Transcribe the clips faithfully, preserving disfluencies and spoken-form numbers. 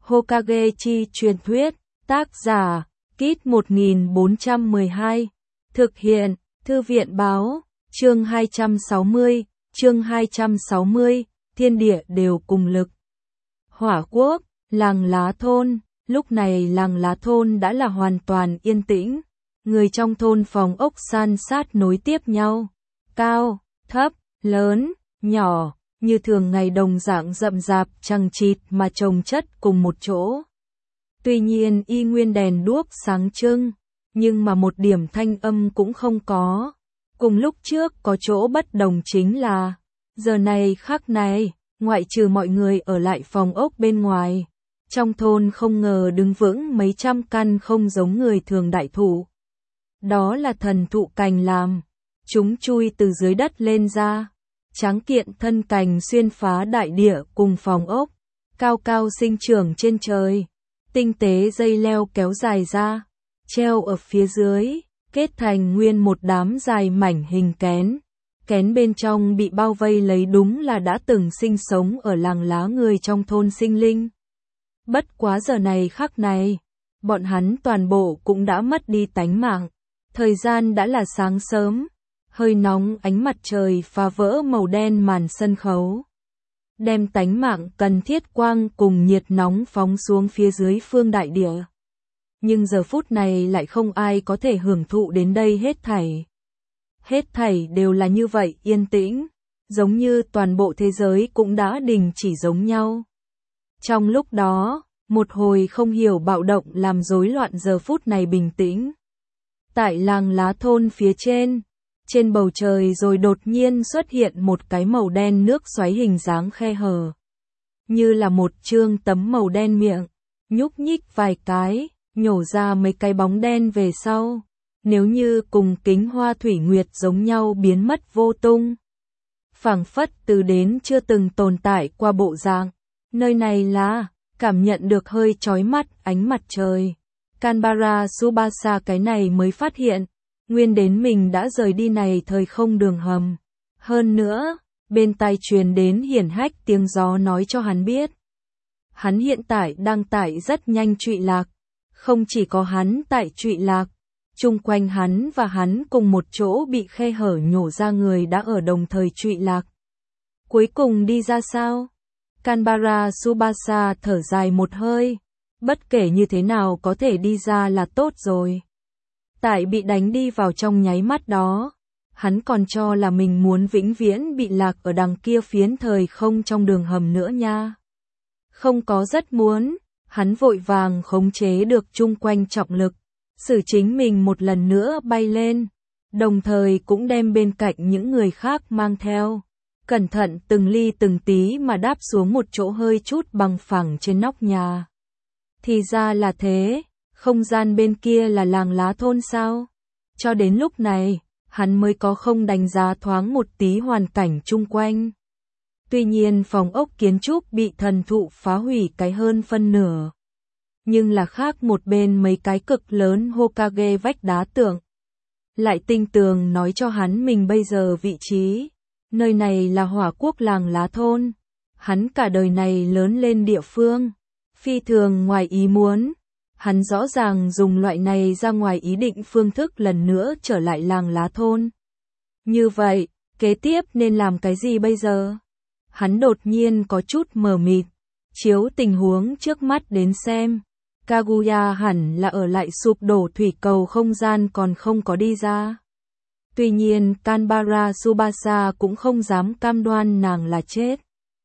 Hokage chi truyền thuyết, tác giả, Kit một nghìn bốn trăm mười hai, thực hiện, Thư viện báo, chương hai trăm sáu mươi, chương hai trăm sáu mươi, thiên địa đều cùng lực. Hỏa quốc, làng lá thôn, lúc này làng lá thôn đã là hoàn toàn yên tĩnh, người trong thôn phòng ốc san sát nối tiếp nhau, cao, thấp, lớn, nhỏ, như thường ngày đồng dạng rậm rạp chằng chịt mà chồng chất cùng một chỗ. Tuy nhiên y nguyên đèn đuốc sáng trưng, nhưng mà một điểm thanh âm cũng không có. Cùng lúc trước có chỗ bất đồng chính là, giờ này khắc này, ngoại trừ mọi người ở lại phòng ốc bên ngoài, trong thôn không ngờ đứng vững mấy trăm căn không giống người thường đại thụ. Đó là thần thụ cành làm, chúng chui từ dưới đất lên ra, tráng kiện thân cành xuyên phá đại địa cùng phòng ốc, cao cao sinh trưởng trên trời, tinh tế dây leo kéo dài ra, treo ở phía dưới, kết thành nguyên một đám dài mảnh hình kén. Kén bên trong bị bao vây lấy đúng là đã từng sinh sống ở làng lá người trong thôn sinh linh. Bất quá giờ này khắc này, bọn hắn toàn bộ cũng đã mất đi tánh mạng. Thời gian đã là sáng sớm, hơi nóng ánh mặt trời phá vỡ màu đen màn sân khấu, đem tánh mạng cần thiết quang cùng nhiệt nóng phóng xuống phía dưới phương đại địa. Nhưng giờ phút này lại không ai có thể hưởng thụ đến đây hết thảy. Hết thảy đều là như vậy yên tĩnh, giống như toàn bộ thế giới cũng đã đình chỉ giống nhau. Trong lúc đó, một hồi không hiểu bạo động làm rối loạn giờ phút này bình tĩnh. Tại làng lá thôn phía trên, trên bầu trời rồi đột nhiên xuất hiện một cái màu đen nước xoáy hình dáng khe hở. Như là một trương tấm màu đen miệng, nhúc nhích vài cái, nhổ ra mấy cái bóng đen về sau. Nếu như cùng kính hoa thủy nguyệt giống nhau biến mất vô tung. Phảng phất từ đến chưa từng tồn tại qua bộ dạng. Nơi này là, cảm nhận được hơi chói mắt ánh mặt trời. Kanbara Tsubasa cái này mới phát hiện, nguyên đến mình đã rời đi này thời không đường hầm. Hơn nữa, bên tai truyền đến hiển hách tiếng gió nói cho hắn biết. Hắn hiện tại đang tại rất nhanh trụy lạc. Không chỉ có hắn tại trụy lạc, chung quanh hắn và hắn cùng một chỗ bị khe hở nhổ ra người đã ở đồng thời trụy lạc. Cuối cùng đi ra sao? Kanbara Tsubasa thở dài một hơi. Bất kể như thế nào có thể đi ra là tốt rồi. Tại bị đánh đi vào trong nháy mắt đó, hắn còn cho là mình muốn vĩnh viễn bị lạc ở đằng kia phiến thời không trong đường hầm nữa nha. Không có rất muốn, hắn vội vàng khống chế được chung quanh trọng lực. Xử chính mình một lần nữa bay lên, đồng thời cũng đem bên cạnh những người khác mang theo. Cẩn thận từng ly từng tí mà đáp xuống một chỗ hơi chút bằng phẳng trên nóc nhà. Thì ra là thế, không gian bên kia là làng lá thôn sao? Cho đến lúc này, hắn mới có không đánh giá thoáng một tí hoàn cảnh chung quanh. Tuy nhiên phòng ốc kiến trúc bị thần thụ phá hủy cái hơn phân nửa. Nhưng là khác một bên mấy cái cực lớn Hokage vách đá tượng. Lại tinh tường nói cho hắn mình bây giờ vị trí. Nơi này là hỏa quốc làng lá thôn. Hắn cả đời này lớn lên địa phương. Phi thường ngoài ý muốn. Hắn rõ ràng dùng loại này ra ngoài ý định phương thức lần nữa trở lại làng lá thôn. Như vậy, kế tiếp nên làm cái gì bây giờ? Hắn đột nhiên có chút mờ mịt. Chiếu tình huống trước mắt đến xem. Kaguya hẳn là ở lại sụp đổ thủy cầu không gian còn không có đi ra. Tuy nhiên Kanbara Tsubasa cũng không dám cam đoan nàng là chết.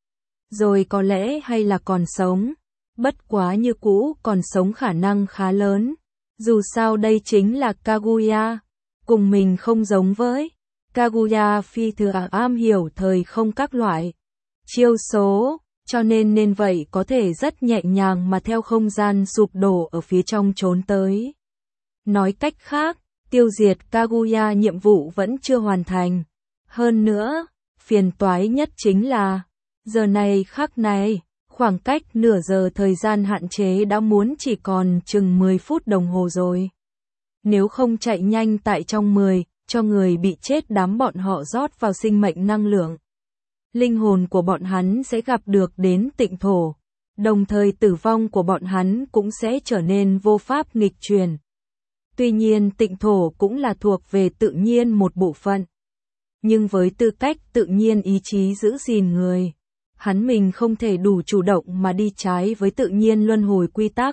Rồi có lẽ hay là còn sống. Bất quá như cũ còn sống khả năng khá lớn. Dù sao đây chính là Kaguya. Cùng mình không giống với. Kaguya phi thường am hiểu thời không các loại chiêu số. Cho nên nên vậy có thể rất nhẹ nhàng mà theo không gian sụp đổ ở phía trong trốn tới. Nói cách khác, tiêu diệt Kaguya nhiệm vụ vẫn chưa hoàn thành. Hơn nữa, phiền toái nhất chính là, giờ này khắc này, khoảng cách nửa giờ thời gian hạn chế đã muốn chỉ còn chừng mười phút đồng hồ rồi. Nếu không chạy nhanh tại trong mười, cho người bị chết đám bọn họ rót vào sinh mệnh năng lượng. Linh hồn của bọn hắn sẽ gặp được đến tịnh thổ. đồng thời tử vong của bọn hắn cũng sẽ trở nên vô pháp nghịch chuyển. Tuy nhiên tịnh thổ cũng là thuộc về tự nhiên một bộ phận. Nhưng với tư cách tự nhiên ý chí giữ gìn người, hắn mình không thể đủ chủ động mà đi trái với tự nhiên luân hồi quy tắc.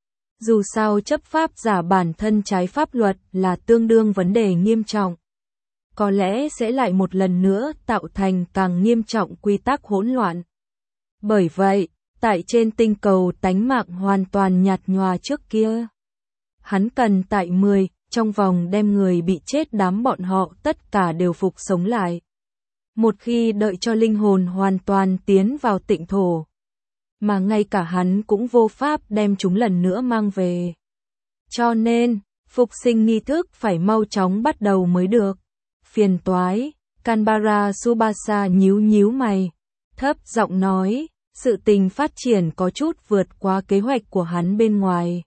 Dù sao chấp pháp giả bản thân trái pháp luật là tương đương vấn đề nghiêm trọng. Có lẽ sẽ lại một lần nữa tạo thành càng nghiêm trọng quy tắc hỗn loạn. Bởi vậy, tại trên tinh cầu tánh mạng hoàn toàn nhạt nhòa trước kia, hắn cần tại mười trong vòng đem người bị chết đám bọn họ tất cả đều phục sống lại. Một khi đợi cho linh hồn hoàn toàn tiến vào tịnh thổ, mà ngay cả hắn cũng vô pháp đem chúng lần nữa mang về. Cho nên, phục sinh nghi thức phải mau chóng bắt đầu mới được. Phiền toái, Canberra Tsubasa nhíu nhíu mày, thấp giọng nói, sự tình phát triển có chút vượt qua kế hoạch của hắn bên ngoài.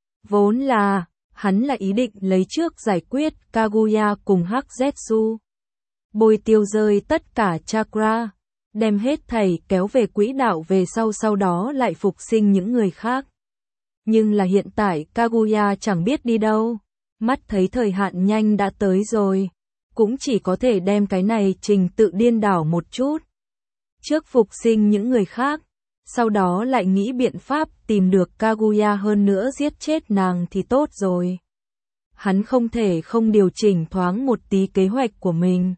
Vốn là, hắn là ý định lấy trước giải quyết Kaguya cùng Hắc Zetsu. Bồi tiêu rơi tất cả chakra, đem hết thảy kéo về quỹ đạo về sau sau đó lại phục sinh những người khác. Nhưng là hiện tại Kaguya chẳng biết đi đâu, mắt thấy thời hạn nhanh đã tới rồi, cũng chỉ có thể đem cái này trình tự điên đảo một chút. Trước phục sinh những người khác, sau đó lại nghĩ biện pháp tìm được Kaguya hơn nữa giết chết nàng thì tốt rồi. Hắn không thể không điều chỉnh thoáng một tí kế hoạch của mình.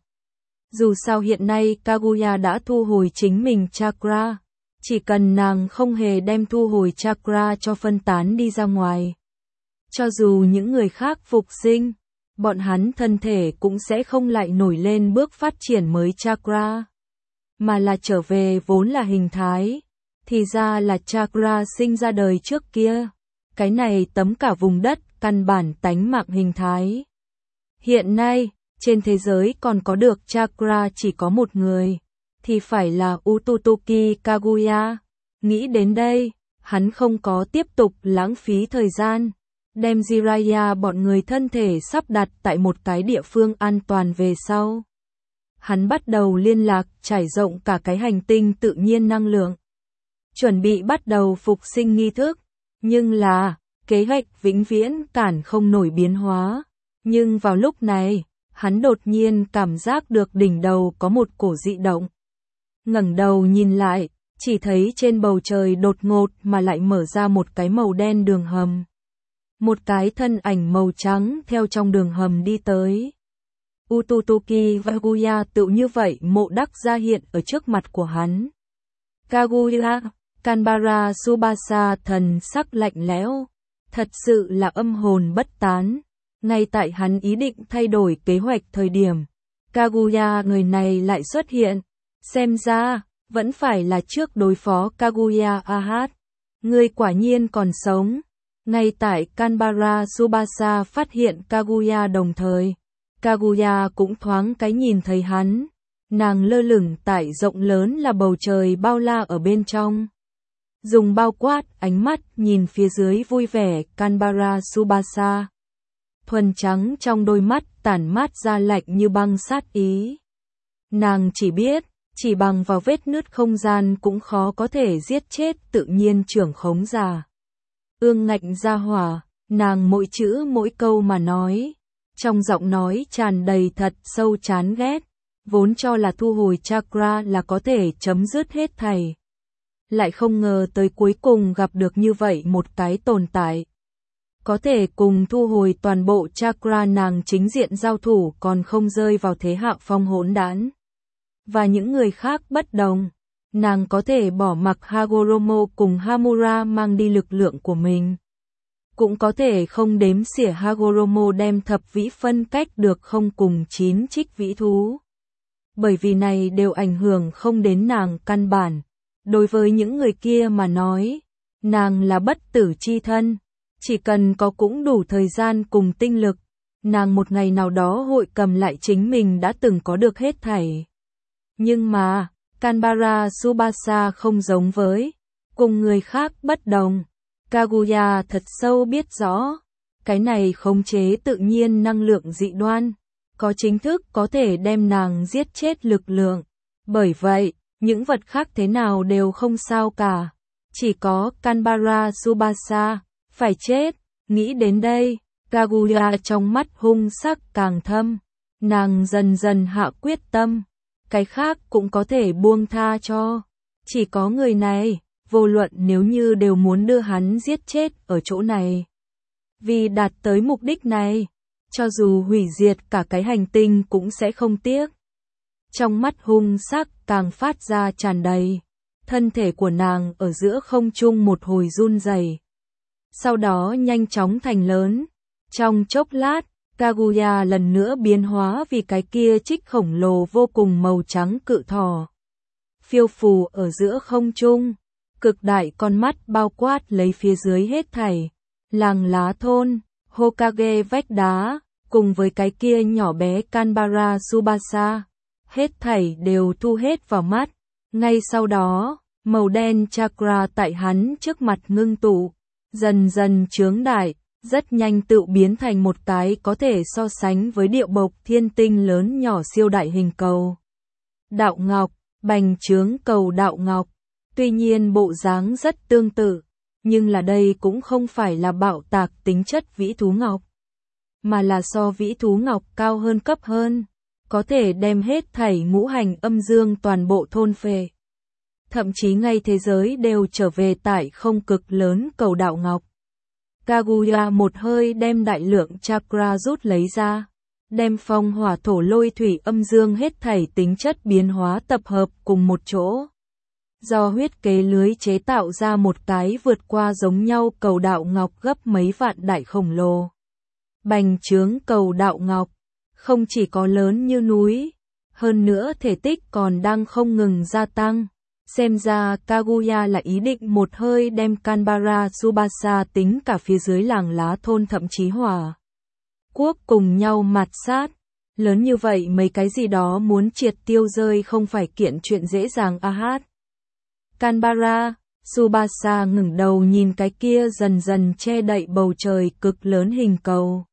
Dù sao hiện nay Kaguya đã thu hồi chính mình chakra, chỉ cần nàng không hề đem thu hồi chakra cho phân tán đi ra ngoài. Cho dù những người khác phục sinh, bọn hắn thân thể cũng sẽ không lại nổi lên bước phát triển mới chakra, mà là trở về vốn là hình thái. Thì ra là chakra sinh ra đời trước kia, cái này tấm cả vùng đất căn bản tánh mạng hình thái. Hiện nay, trên thế giới còn có được chakra chỉ có một người, thì phải là Ututoki Kaguya. Nghĩ đến đây, hắn không có tiếp tục lãng phí thời gian, đem Jiraiya bọn người thân thể sắp đặt tại một cái địa phương an toàn về sau. Hắn bắt đầu liên lạc trải rộng cả cái hành tinh tự nhiên năng lượng, chuẩn bị bắt đầu phục sinh nghi thức, nhưng là, kế hoạch vĩnh viễn cản không nổi biến hóa. Nhưng vào lúc này, hắn đột nhiên cảm giác được đỉnh đầu có một cổ dị động. Ngẩng đầu nhìn lại, chỉ thấy trên bầu trời đột ngột mà lại mở ra một cái màu đen đường hầm. Một cái thân ảnh màu trắng theo trong đường hầm đi tới. Ututoki Kaguya tự như vậy mộ đắc ra hiện ở trước mặt của hắn. Kaguya, Canberra Tsubasa thần sắc lạnh lẽo, thật sự là âm hồn bất tán. Ngay tại hắn ý định thay đổi kế hoạch thời điểm, Kaguya người này lại xuất hiện. Xem ra, vẫn phải là trước đối phó Kaguya Ahat. Người quả nhiên còn sống. Ngay tại Canberra Tsubasa phát hiện Kaguya đồng thời, Kaguya cũng thoáng cái nhìn thấy hắn. Nàng lơ lửng tại rộng lớn là bầu trời bao la ở bên trong. Dùng bao quát ánh mắt nhìn phía dưới vui vẻ Canberra Tsubasa. Thuần trắng trong đôi mắt tản mát ra lạnh như băng sát ý. Nàng chỉ biết, chỉ bằng vào vết nứt không gian cũng khó có thể giết chết tự nhiên trưởng khống giả. Ương ngạnh ra hỏa, nàng mỗi chữ mỗi câu mà nói. Trong giọng nói tràn đầy thật sâu chán ghét, vốn cho là thu hồi chakra là có thể chấm dứt hết thảy. Lại không ngờ tới cuối cùng gặp được như vậy một cái tồn tại. Có thể cùng thu hồi toàn bộ chakra nàng chính diện giao thủ còn không rơi vào thế hạ phong hỗn đản. Và những người khác bất đồng, nàng có thể bỏ mặc Hagoromo cùng Hamura mang đi lực lượng của mình. Cũng có thể không đếm xỉa Hagoromo đem thập vĩ phân cách được không cùng chín trích vĩ thú. Bởi vì này đều ảnh hưởng không đến nàng căn bản. Đối với những người kia mà nói, nàng là bất tử chi thân. Chỉ cần có cũng đủ thời gian cùng tinh lực, nàng một ngày nào đó hội cầm lại chính mình đã từng có được hết thảy. Nhưng mà, Canberra Tsubasa không giống với, cùng người khác bất đồng. Kaguya thật sâu biết rõ, cái này khống chế tự nhiên năng lượng dị đoan, có chính thức có thể đem nàng giết chết lực lượng. Bởi vậy, những vật khác thế nào đều không sao cả. Chỉ có Canberra Tsubasa, phải chết, nghĩ đến đây, Kaguya trong mắt hung sắc càng thâm, nàng dần dần hạ quyết tâm, cái khác cũng có thể buông tha cho, chỉ có người này, vô luận nếu như đều muốn đưa hắn giết chết ở chỗ này. Vì đạt tới mục đích này, cho dù hủy diệt cả cái hành tinh cũng sẽ không tiếc. Trong mắt hung sắc càng phát ra tràn đầy, thân thể của nàng ở giữa không trung một hồi run rẩy, sau đó nhanh chóng thành lớn. Trong chốc lát, Kaguya lần nữa biến hóa vì cái kia trích khổng lồ vô cùng màu trắng cự thỏ. Phiêu phù ở giữa không trung, cực đại con mắt bao quát lấy phía dưới hết thảy. Làng lá thôn, Hokage vách đá, cùng với cái kia nhỏ bé Canberra Tsubasa, hết thảy đều thu hết vào mắt. Ngay sau đó, màu đen chakra tại hắn trước mặt ngưng tụ, dần dần chướng đại, rất nhanh tự biến thành một cái có thể so sánh với điệu bộc thiên tinh lớn nhỏ siêu đại hình cầu. Đạo ngọc, bành trướng cầu đạo ngọc, tuy nhiên bộ dáng rất tương tự, nhưng là đây cũng không phải là bạo tạc tính chất vĩ thú ngọc, mà là so vĩ thú ngọc cao hơn cấp hơn, có thể đem hết thảy ngũ hành âm dương toàn bộ thôn phệ. Thậm chí ngay thế giới đều trở về tại không cực lớn cầu đạo ngọc. Kaguya một hơi đem đại lượng chakra rút lấy ra, đem phong hỏa thổ lôi thủy âm dương hết thảy tính chất biến hóa tập hợp cùng một chỗ. Do huyết kế lưới chế tạo ra một cái vượt qua giống nhau cầu đạo ngọc gấp mấy vạn đại khổng lồ. Bành trướng cầu đạo ngọc, không chỉ có lớn như núi, hơn nữa thể tích còn đang không ngừng gia tăng. Xem ra Kaguya là ý định một hơi đem Canberra Tsubasa tính cả phía dưới làng lá thôn thậm chí hỏa quốc cùng nhau mạt sát. Lớn như vậy mấy cái gì đó muốn triệt tiêu rơi không phải kiện chuyện dễ dàng a hát. Canberra Tsubasa ngẩng đầu nhìn cái kia dần dần che đậy bầu trời cực lớn hình cầu.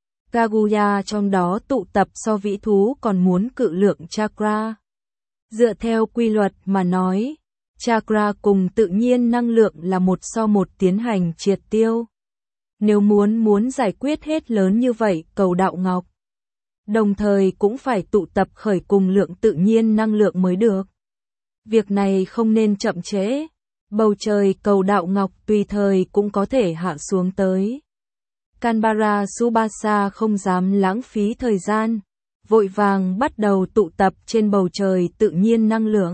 Kaguya trong đó tụ tập so vĩ thú còn muốn cự lượng chakra. Dựa theo quy luật mà nói, chakra cùng tự nhiên năng lượng là một so một tiến hành triệt tiêu. Nếu muốn muốn giải quyết hết lớn như vậy cầu đạo ngọc, đồng thời cũng phải tụ tập khởi cùng lượng tự nhiên năng lượng mới được. Việc này không nên chậm trễ, bầu trời cầu đạo ngọc tùy thời cũng có thể hạ xuống tới. Canberra Tsubasa không dám lãng phí thời gian, vội vàng bắt đầu tụ tập trên bầu trời tự nhiên năng lượng.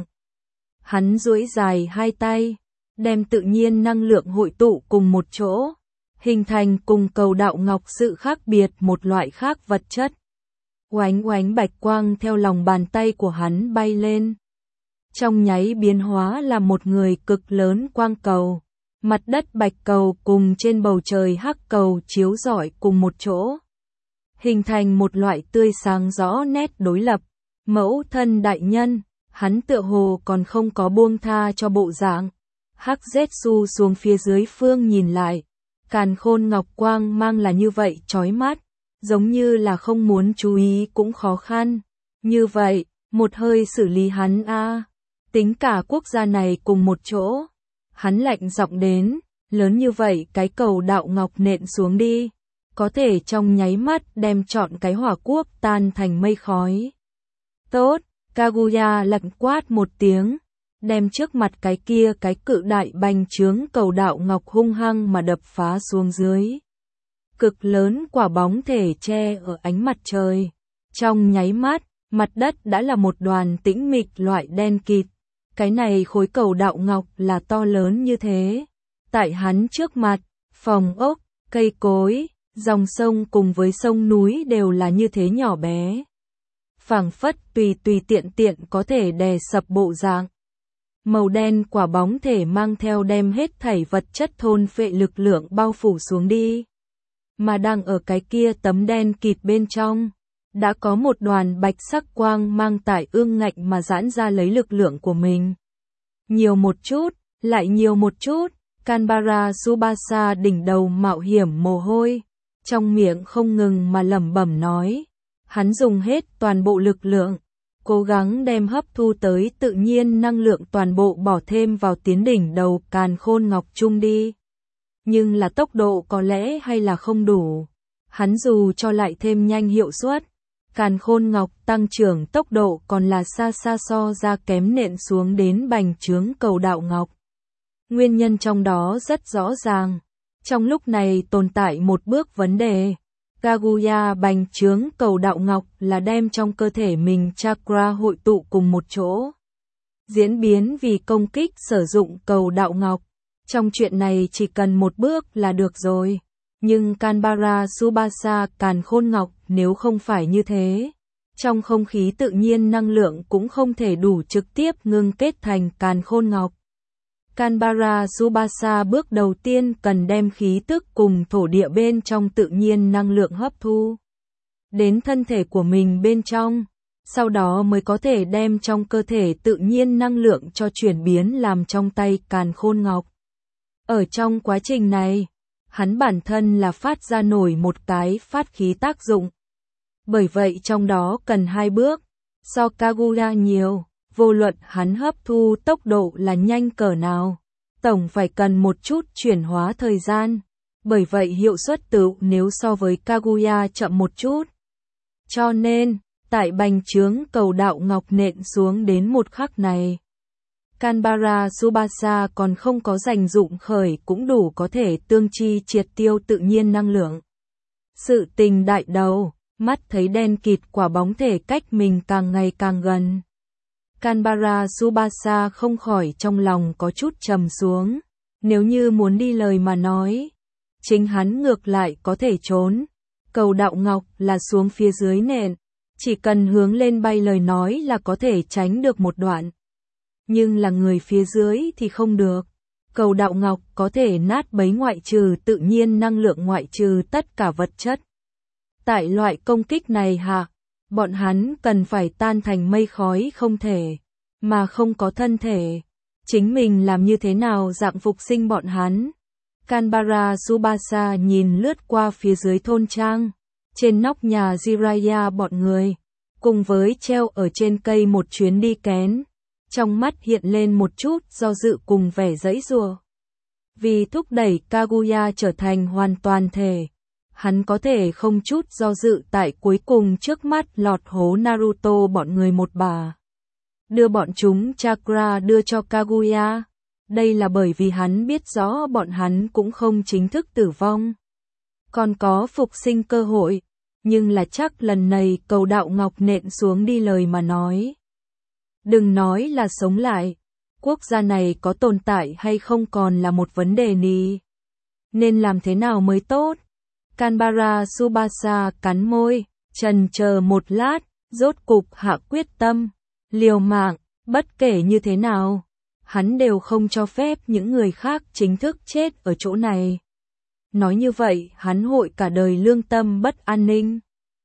Hắn duỗi dài hai tay, đem tự nhiên năng lượng hội tụ cùng một chỗ, hình thành cùng cầu đạo ngọc sự khác biệt một loại khác vật chất. Oánh oánh bạch quang theo lòng bàn tay của hắn bay lên. Trong nháy biến hóa là một người cực lớn quang cầu, mặt đất bạch cầu cùng trên bầu trời hắc cầu chiếu rọi cùng một chỗ, hình thành một loại tươi sáng rõ nét đối lập. Mẫu thân đại nhân, hắn tựa hồ còn không có buông tha cho bộ dạng. Hắc Zetsu xuống phía dưới phương nhìn lại, càn khôn ngọc quang mang là như vậy chói mắt, giống như là không muốn chú ý cũng khó khăn. Như vậy, một hơi xử lý hắn a, à. Tính cả quốc gia này cùng một chỗ. Hắn lạnh giọng đến, lớn như vậy cái cầu đạo ngọc nện xuống đi, có thể trong nháy mắt đem trọn cái hỏa quốc tan thành mây khói. Tốt, Kaguya lạnh quát một tiếng, đem trước mặt cái kia cái cự đại bành trướng cầu đạo ngọc hung hăng mà đập phá xuống dưới. Cực lớn quả bóng thể che ở ánh mặt trời. Trong nháy mắt, mặt đất đã là một đoàn tĩnh mịch loại đen kịt. Cái này khối cầu đạo ngọc là to lớn như thế. Tại hắn trước mặt, phòng ốc, cây cối, dòng sông cùng với sông núi đều là như thế nhỏ bé. Phảng phất tùy tùy tiện tiện có thể đè sập bộ dạng. Màu đen quả bóng thể mang theo đem hết thảy vật chất thôn phệ lực lượng bao phủ xuống đi. Mà đang ở cái kia tấm đen kịt bên trong, đã có một đoàn bạch sắc quang mang tại ương ngạnh mà giãn ra lấy lực lượng của mình. Nhiều một chút, lại nhiều một chút, Canberra Tsubasa đỉnh đầu mạo hiểm mồ hôi, trong miệng không ngừng mà lẩm bẩm nói. Hắn dùng hết toàn bộ lực lượng, cố gắng đem hấp thu tới tự nhiên năng lượng toàn bộ bỏ thêm vào tiến đỉnh đầu càn khôn ngọc chung đi. Nhưng là tốc độ có lẽ hay là không đủ. Hắn dù cho lại thêm nhanh hiệu suất, càn khôn ngọc tăng trưởng tốc độ còn là xa xa so ra kém nện xuống đến bành trướng cầu đạo ngọc. Nguyên nhân trong đó rất rõ ràng. Trong lúc này tồn tại một bước vấn đề. Kaguya bành trướng cầu đạo ngọc là đem trong cơ thể mình chakra hội tụ cùng một chỗ. Diễn biến vì công kích sử dụng cầu đạo ngọc. Trong chuyện này chỉ cần một bước là được rồi. Nhưng Canberra Subasa càn khôn ngọc nếu không phải như thế. Trong không khí tự nhiên năng lượng cũng không thể đủ trực tiếp ngưng kết thành càn khôn ngọc. Canberra Subasa bước đầu tiên cần đem khí tức cùng thổ địa bên trong tự nhiên năng lượng hấp thu đến thân thể của mình bên trong, sau đó mới có thể đem trong cơ thể tự nhiên năng lượng cho chuyển biến làm trong tay càn khôn ngọc. Ở trong quá trình này, hắn bản thân là phát ra nổi một cái phát khí tác dụng. Bởi vậy trong đó cần hai bước, so Kaguya nhiều. Vô luận hắn hấp thu tốc độ là nhanh cỡ nào, tổng phải cần một chút chuyển hóa thời gian, bởi vậy hiệu suất tự nếu so với Kaguya chậm một chút. Cho nên, tại bành trướng cầu đạo ngọc nện xuống đến một khắc này, Canberra Subasa còn không có dành dụng khởi cũng đủ có thể tương chi triệt tiêu tự nhiên năng lượng. Sự tình đại đầu, mắt thấy đen kịt quả bóng thể cách mình càng ngày càng gần. Canberra Subasa không khỏi trong lòng có chút trầm xuống. Nếu như muốn đi lời mà nói, chính hắn ngược lại có thể trốn. Cầu đạo ngọc là xuống phía dưới nền, chỉ cần hướng lên bay lời nói là có thể tránh được một đoạn. Nhưng là người phía dưới thì không được. Cầu đạo ngọc có thể nát bấy ngoại trừ tự nhiên năng lượng ngoại trừ tất cả vật chất. Tại loại công kích này hạ, bọn hắn cần phải tan thành mây khói không thể, mà không có thân thể. Chính mình làm như thế nào dạng phục sinh bọn hắn? Canberra Subasa nhìn lướt qua phía dưới thôn trang, trên nóc nhà Jiraiya bọn người, cùng với treo ở trên cây một chuyến đi kén. Trong mắt hiện lên một chút do dự cùng vẻ giãy giụa. Vì thúc đẩy Kaguya trở thành hoàn toàn thể, hắn có thể không chút do dự tại cuối cùng trước mắt lọt hố Naruto bọn người một bà. Đưa bọn chúng chakra đưa cho Kaguya. Đây là bởi vì hắn biết rõ bọn hắn cũng không chính thức tử vong. Còn có phục sinh cơ hội, nhưng là chắc lần này cầu đạo ngọc nện xuống đi lời mà nói. Đừng nói là sống lại, quốc gia này có tồn tại hay không còn là một vấn đề nì. Nên làm thế nào mới tốt? Canberra Subasa cắn môi, chần chờ một lát, rốt cục hạ quyết tâm, liều mạng, bất kể như thế nào, hắn đều không cho phép những người khác chính thức chết ở chỗ này. Nói như vậy, hắn hội cả đời lương tâm bất an ninh.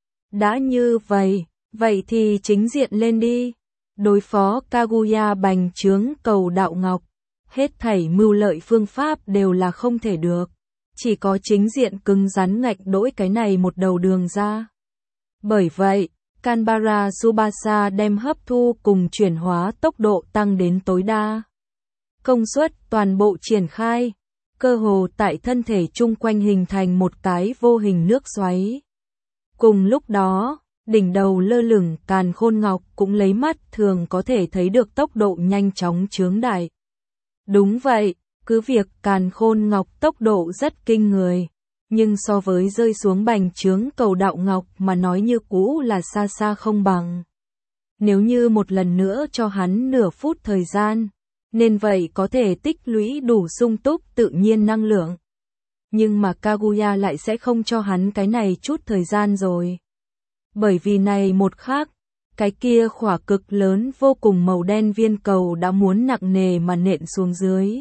Đã như vậy, vậy thì chính diện lên đi. Đối phó Kaguya bành trướng cầu đạo ngọc, hết thảy mưu lợi phương pháp đều là không thể được. Chỉ có chính diện cứng rắn ngạch đỗi cái này một đầu đường ra. Bởi vậy, Canberra Subasa đem hấp thu cùng chuyển hóa tốc độ tăng đến tối đa. Công suất toàn bộ triển khai, cơ hồ tại thân thể chung quanh hình thành một cái vô hình nước xoáy. Cùng lúc đó, đỉnh đầu lơ lửng càn khôn ngọc cũng lấy mắt thường có thể thấy được tốc độ nhanh chóng chướng đại. Đúng vậy, cứ việc càn khôn ngọc tốc độ rất kinh người, nhưng so với rơi xuống bành trướng cầu đạo ngọc mà nói như cũ là xa xa không bằng. Nếu như một lần nữa cho hắn nửa phút thời gian, nên vậy có thể tích lũy đủ sung túc tự nhiên năng lượng. Nhưng mà Kaguya lại sẽ không cho hắn cái này chút thời gian rồi. Bởi vì này một khác, cái kia khỏa cực lớn vô cùng màu đen viên cầu đã muốn nặng nề mà nện xuống dưới.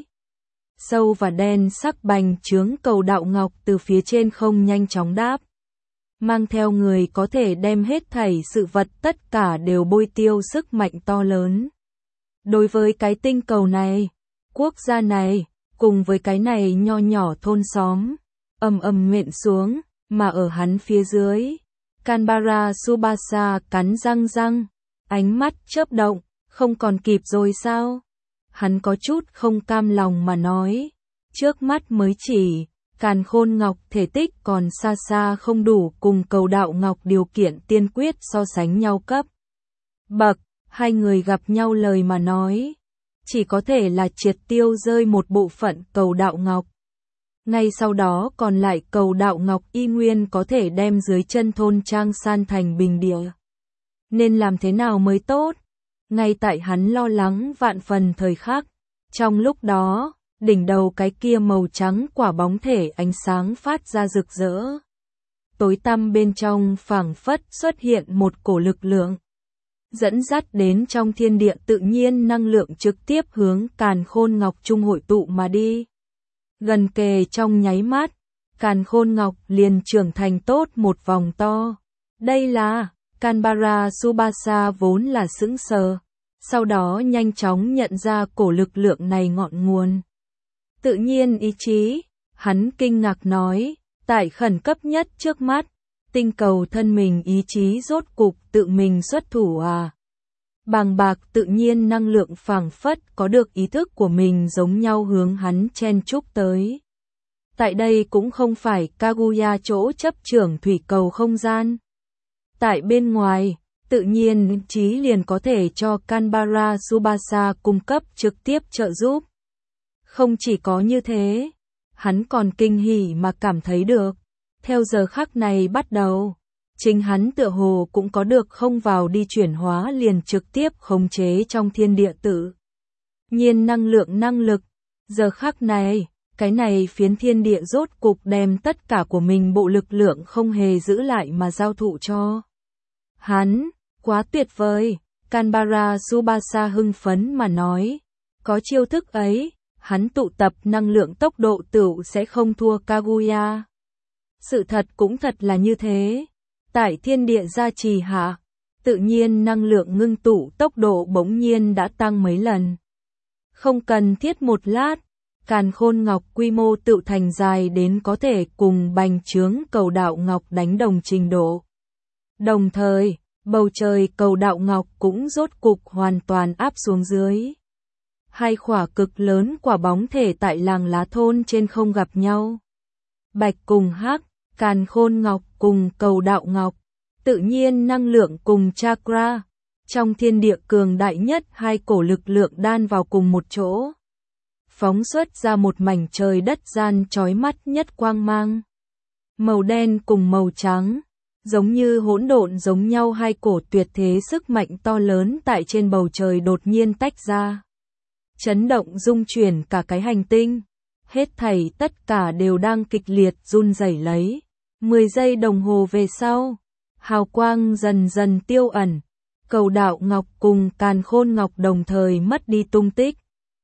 Sâu và đen sắc bành trướng cầu đạo ngọc từ phía trên không nhanh chóng đáp. Mang theo người có thể đem hết thảy sự vật tất cả đều bôi tiêu sức mạnh to lớn. Đối với cái tinh cầu này, quốc gia này, cùng với cái này nho nhỏ thôn xóm, ầm ầm nện xuống, mà ở hắn phía dưới, Canberra Subasa cắn răng răng, Ánh mắt chớp động, không còn kịp rồi sao? Hắn có chút không cam lòng mà nói. Trước mắt mới chỉ, Càn Khôn Ngọc thể tích còn xa xa không đủ cùng Cầu Đạo Ngọc điều kiện tiên quyết so sánh nhau cấp. Bậc, hai người gặp nhau lời mà nói. Chỉ có thể là triệt tiêu rơi một bộ phận Cầu Đạo Ngọc. Ngay sau đó còn lại Cầu Đạo Ngọc y nguyên có thể đem dưới chân thôn trang san thành bình địa. Nên làm thế nào mới tốt? Ngay tại hắn lo lắng vạn phần thời khắc. Trong lúc đó, đỉnh đầu cái kia màu trắng quả bóng thể ánh sáng phát ra rực rỡ. Tối tăm bên trong phảng phất xuất hiện một cổ lực lượng. Dẫn dắt đến trong thiên địa tự nhiên năng lượng trực tiếp hướng Càn Khôn Ngọc trung hội tụ mà đi. Gần kề trong nháy mắt, Càn Khôn Ngọc liền trưởng thành tốt một vòng to. Đây là, Canberra Subasa vốn là sững sờ, sau đó nhanh chóng nhận ra cổ lực lượng này ngọn nguồn. Tự nhiên ý chí, hắn kinh ngạc nói, tại khẩn cấp nhất trước mắt, tinh cầu thân mình ý chí rốt cục tự mình xuất thủ à. Bàng bạc tự nhiên năng lượng phảng phất có được ý thức của mình giống nhau hướng hắn chen chúc tới. Tại đây cũng không phải Kaguya chỗ chấp trưởng thủy cầu không gian. Tại bên ngoài, tự nhiên ý chí liền có thể cho Canberra Subasa cung cấp trực tiếp trợ giúp. Không chỉ có như thế, hắn còn kinh hỉ mà cảm thấy được. Theo giờ khắc này bắt đầu, chính hắn tựa hồ cũng có được không vào đi chuyển hóa liền trực tiếp khống chế trong thiên địa tự nhiên năng lượng năng lực. Giờ khắc này, cái này phiến thiên địa rốt cục đem tất cả của mình bộ lực lượng không hề giữ lại mà giao thụ cho hắn. Quá tuyệt vời, Canberra Subasa hưng phấn mà nói. Có chiêu thức ấy, hắn tụ tập năng lượng tốc độ tựu sẽ không thua Kaguya. Sự thật cũng thật là như thế. Tại thiên địa gia trì hạ, tự nhiên năng lượng ngưng tụ tốc độ bỗng nhiên đã tăng mấy lần. Không cần thiết một lát, Càn Khôn Ngọc quy mô tự thành dài đến có thể cùng bành trướng Cầu Đạo Ngọc đánh đồng trình độ. Đồng thời, bầu trời Cầu Đạo Ngọc cũng rốt cục hoàn toàn áp xuống dưới. Hai khỏa cực lớn quả bóng thể tại làng lá thôn trên không gặp nhau. Bạch cùng hắc, Càn Khôn Ngọc cùng Cầu Đạo Ngọc, tự nhiên năng lượng cùng chakra, trong thiên địa cường đại nhất hai cổ lực lượng đan vào cùng một chỗ. Phóng xuất ra một mảnh trời đất gian chói mắt nhất quang mang. Màu đen cùng màu trắng, giống như hỗn độn giống nhau hai cổ tuyệt thế sức mạnh to lớn tại trên bầu trời đột nhiên tách ra. Chấn động rung chuyển cả cái hành tinh. Hết thảy tất cả đều đang kịch liệt run rẩy lấy. Mười giây đồng hồ về sau, hào quang dần dần tiêu ẩn. Cầu Đạo Ngọc cùng Càn Khôn Ngọc đồng thời mất đi tung tích.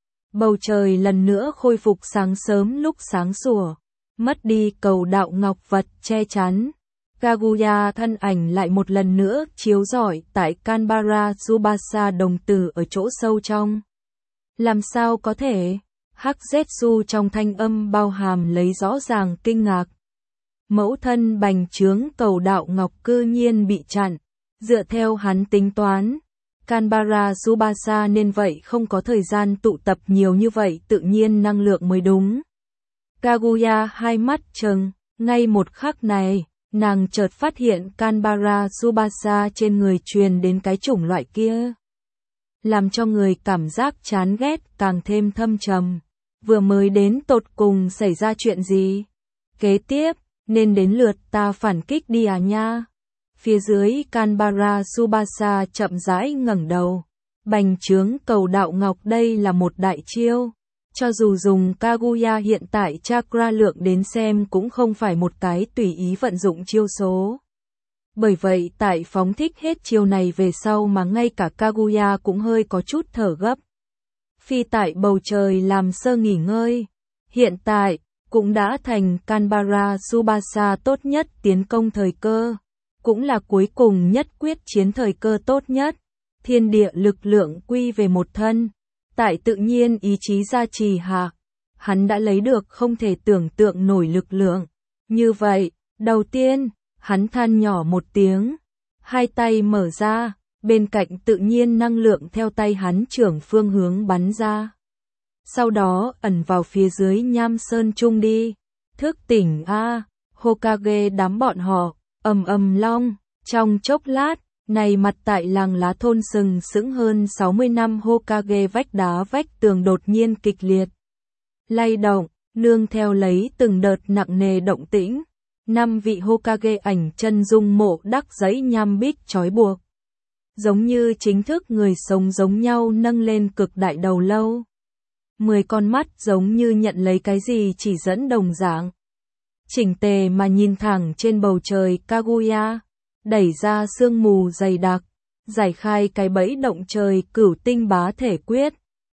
Bầu trời lần nữa khôi phục sáng sớm lúc sáng sủa. Mất đi Cầu Đạo Ngọc vật che chắn. Kaguya thân ảnh lại một lần nữa chiếu rọi tại Canberra Subasa đồng tử ở chỗ sâu trong. Làm sao có thể? Hắc Zetsu trong thanh âm bao hàm lấy rõ ràng kinh ngạc. Mẫu thân bành trướng Cầu Đạo Ngọc cư nhiên bị chặn. Dựa theo hắn tính toán, Canberra Subasa nên vậy không có thời gian tụ tập nhiều như vậy tự nhiên năng lượng mới đúng. Kaguya hai mắt trừng, ngay một khắc này, nàng chợt phát hiện Canberra Subasa trên người truyền đến cái chủng loại kia. Làm cho người cảm giác chán ghét càng thêm thâm trầm. Vừa mới đến tột cùng xảy ra chuyện gì? Kế tiếp, nên đến lượt ta phản kích đi à nha. Phía dưới Canberra Subasa chậm rãi ngẩng đầu. Bành trướng Cầu Đạo Ngọc đây là một đại chiêu. Cho dù dùng Kaguya hiện tại chakra lượng đến xem cũng không phải một cái tùy ý vận dụng chiêu số. Bởi vậy tại phóng thích hết chiêu này về sau mà ngay cả Kaguya cũng hơi có chút thở gấp. Phi tại bầu trời làm sơ nghỉ ngơi. Hiện tại, cũng đã thành Canberra Subasa tốt nhất tiến công thời cơ. Cũng là cuối cùng nhất quyết chiến thời cơ tốt nhất. Thiên địa lực lượng quy về một thân. Tại tự nhiên ý chí gia trì hạ, hắn đã lấy được không thể tưởng tượng nổi lực lượng. Như vậy, đầu tiên, hắn than nhỏ một tiếng. Hai tay mở ra, bên cạnh tự nhiên năng lượng theo tay hắn trưởng phương hướng bắn ra. Sau đó ẩn vào phía dưới nham sơn trung đi. Thức tỉnh a, Hokage đám bọn họ, ầm ầm long, trong chốc lát, này mặt tại làng lá thôn sừng sững hơn sáu mươi năm Hokage vách đá vách tường đột nhiên kịch liệt lay động, nương theo lấy từng đợt nặng nề động tĩnh. Năm vị Hokage ảnh chân dung mộ đắc giấy nham bích trói buộc. Giống như chính thức người sống giống nhau nâng lên cực đại đầu lâu. Mười con mắt giống như nhận lấy cái gì chỉ dẫn đồng dạng. Chỉnh tề mà nhìn thẳng trên bầu trời Kaguya, đẩy ra sương mù dày đặc, giải khai cái bẫy động trời cửu tinh bá thể quyết.